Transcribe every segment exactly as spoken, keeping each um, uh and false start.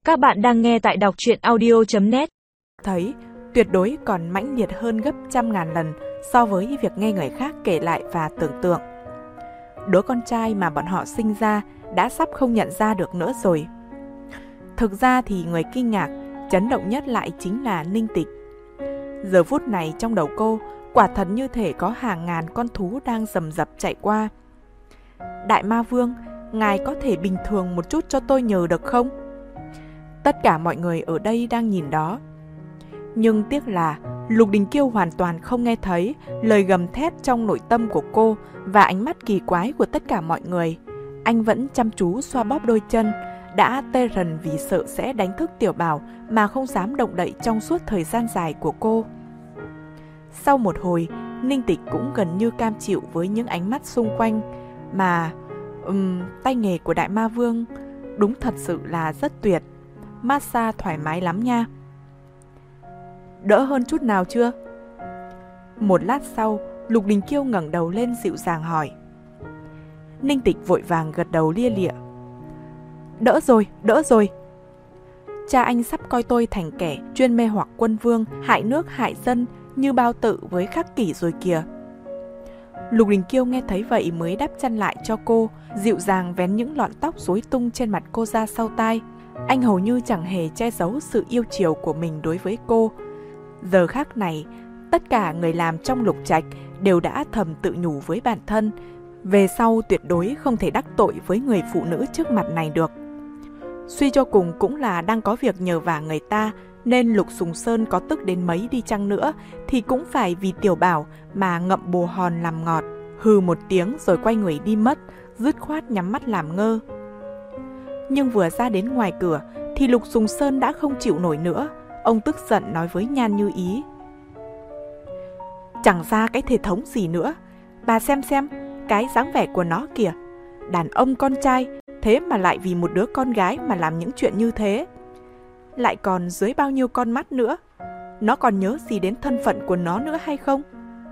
Các bạn đang nghe tại đọc truyện audio chấm net. Thấy tuyệt đối còn mãnh liệt hơn gấp trăm ngàn lần so với việc nghe người khác kể lại và tưởng tượng. Đứa con trai mà bọn họ sinh ra đã sắp không nhận ra được nữa rồi. Thực ra thì người kinh ngạc, chấn động nhất lại chính là Ninh Tịch. Giờ phút này trong đầu cô, quả thật như thể có hàng ngàn con thú đang rầm rập chạy qua. Đại Ma Vương, ngài có thể bình thường một chút cho tôi nhờ được không? Tất cả mọi người ở đây đang nhìn đó. Nhưng tiếc là Lục Đình Kiêu hoàn toàn không nghe thấy lời gầm thét trong nội tâm của cô và ánh mắt kỳ quái của tất cả mọi người. Anh vẫn chăm chú xoa bóp đôi chân, đã tê rần vì sợ sẽ đánh thức Tiểu Bảo mà không dám động đậy trong suốt thời gian dài của cô. Sau một hồi, Ninh Tịch cũng gần như cam chịu với những ánh mắt xung quanh, mà um, tay nghề của Đại Ma Vương đúng thật sự là rất tuyệt. Massage thoải mái lắm nha. Đỡ hơn chút nào chưa? Một lát sau, Lục Đình Kiêu ngẩng đầu lên dịu dàng hỏi. Ninh Tịch vội vàng gật đầu lia lịa. Đỡ rồi, đỡ rồi. Cha anh sắp coi tôi thành kẻ chuyên mê hoặc quân vương, hại nước hại dân như Bao Tự với Khắc Kỷ rồi kìa. Lục Đình Kiêu nghe thấy vậy mới đắp chăn lại cho cô, dịu dàng vén những lọn tóc rối tung trên mặt cô ra sau tai. Anh hầu như chẳng hề che giấu sự yêu chiều của mình đối với cô. Giờ khắc này, tất cả người làm trong Lục Trạch đều đã thầm tự nhủ với bản thân, về sau tuyệt đối không thể đắc tội với người phụ nữ trước mặt này được. Suy cho cùng cũng là đang có việc nhờ vả người ta, nên Lục Sùng Sơn có tức đến mấy đi chăng nữa thì cũng phải vì Tiểu Bảo mà ngậm bồ hòn làm ngọt. Hừ một tiếng rồi quay người đi mất, dứt khoát nhắm mắt làm ngơ. Nhưng vừa ra đến ngoài cửa thì Lục Sùng Sơn đã không chịu nổi nữa. Ông tức giận nói với Nhan Như Ý. Chẳng ra cái thể thống gì nữa. Bà xem xem, cái dáng vẻ của nó kìa. Đàn ông con trai, thế mà lại vì một đứa con gái mà làm những chuyện như thế. Lại còn dưới bao nhiêu con mắt nữa. Nó còn nhớ gì đến thân phận của nó nữa hay không?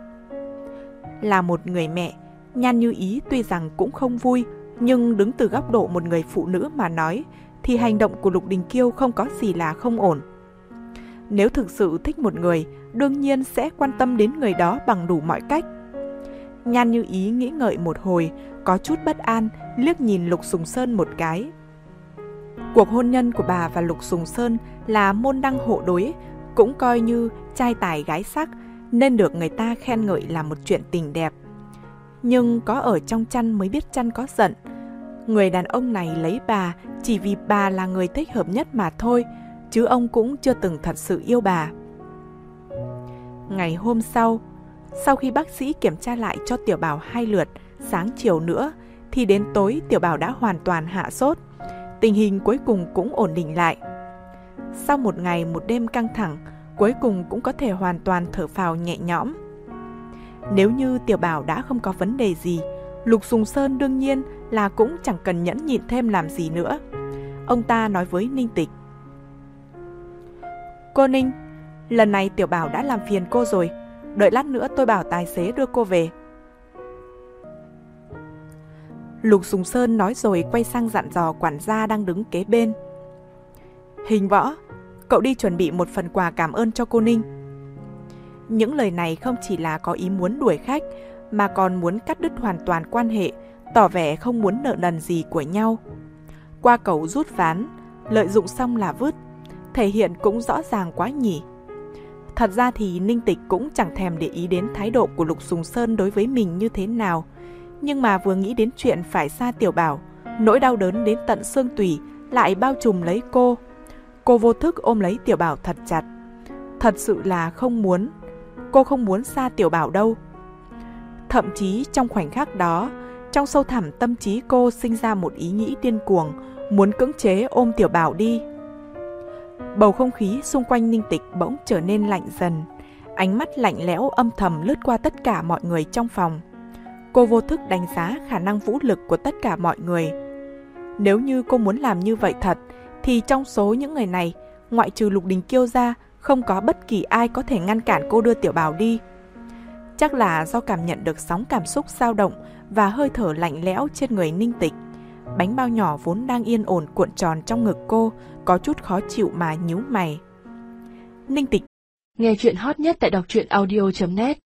Là một người mẹ, Nhan Như Ý tuy rằng cũng không vui, nhưng đứng từ góc độ một người phụ nữ mà nói thì hành động của Lục Đình Kiêu không có gì là không ổn. Nếu thực sự thích một người, đương nhiên sẽ quan tâm đến người đó bằng đủ mọi cách. Nhan Như Ý nghĩ ngợi một hồi, có chút bất an, liếc nhìn Lục Sùng Sơn một cái. Cuộc hôn nhân của bà và Lục Sùng Sơn là môn đăng hộ đối, cũng coi như trai tài gái sắc, nên được người ta khen ngợi là một chuyện tình đẹp. Nhưng có ở trong chăn mới biết chăn có giận. Người đàn ông này lấy bà chỉ vì bà là người thích hợp nhất mà thôi, chứ ông cũng chưa từng thật sự yêu bà. Ngày hôm sau, sau khi bác sĩ kiểm tra lại cho Tiểu Bảo hai lượt, sáng chiều nữa, thì đến tối Tiểu Bảo đã hoàn toàn hạ sốt. Tình hình cuối cùng cũng ổn định lại. Sau một ngày một đêm căng thẳng, cuối cùng cũng có thể hoàn toàn thở phào nhẹ nhõm. Nếu như Tiểu Bảo đã không có vấn đề gì, Lục Sùng Sơn đương nhiên là cũng chẳng cần nhẫn nhịn thêm làm gì nữa. Ông ta nói với Ninh Tịch. Cô Ninh, lần này Tiểu Bảo đã làm phiền cô rồi, đợi lát nữa tôi bảo tài xế đưa cô về. Lục Sùng Sơn nói rồi quay sang dặn dò quản gia đang đứng kế bên. Hình Võ, cậu đi chuẩn bị một phần quà cảm ơn cho cô Ninh. Những lời này không chỉ là có ý muốn đuổi khách, mà còn muốn cắt đứt hoàn toàn quan hệ, tỏ vẻ không muốn nợ nần gì của nhau. Qua cầu rút ván, lợi dụng xong là vứt, thể hiện cũng rõ ràng quá nhỉ. Thật ra thì Ninh Tịch cũng chẳng thèm để ý đến thái độ của Lục Sùng Sơn đối với mình như thế nào. Nhưng mà vừa nghĩ đến chuyện phải xa Tiểu Bảo, nỗi đau đớn đến tận xương tủy lại bao trùm lấy cô. Cô vô thức ôm lấy Tiểu Bảo thật chặt. Thật sự là không muốn. Cô không muốn xa Tiểu Bảo đâu. Thậm chí trong khoảnh khắc đó, trong sâu thẳm tâm trí cô sinh ra một ý nghĩ điên cuồng, muốn cưỡng chế ôm Tiểu Bảo đi. Bầu không khí xung quanh Ninh Tịch bỗng trở nên lạnh dần. Ánh mắt lạnh lẽo âm thầm lướt qua tất cả mọi người trong phòng. Cô vô thức đánh giá khả năng vũ lực của tất cả mọi người. Nếu như cô muốn làm như vậy thật, thì trong số những người này, ngoại trừ Lục Đình Kiêu ra, không có bất kỳ ai có thể ngăn cản cô đưa Tiểu Bảo đi. Chắc là do cảm nhận được sóng cảm xúc dao động và hơi thở lạnh lẽo trên người Ninh Tịch, Bánh bao nhỏ vốn đang yên ổn cuộn tròn trong ngực cô, có chút khó chịu mà nhíu mày. Ninh Tịch nghe chuyện hot nhất tại đọc truyện audio chấm net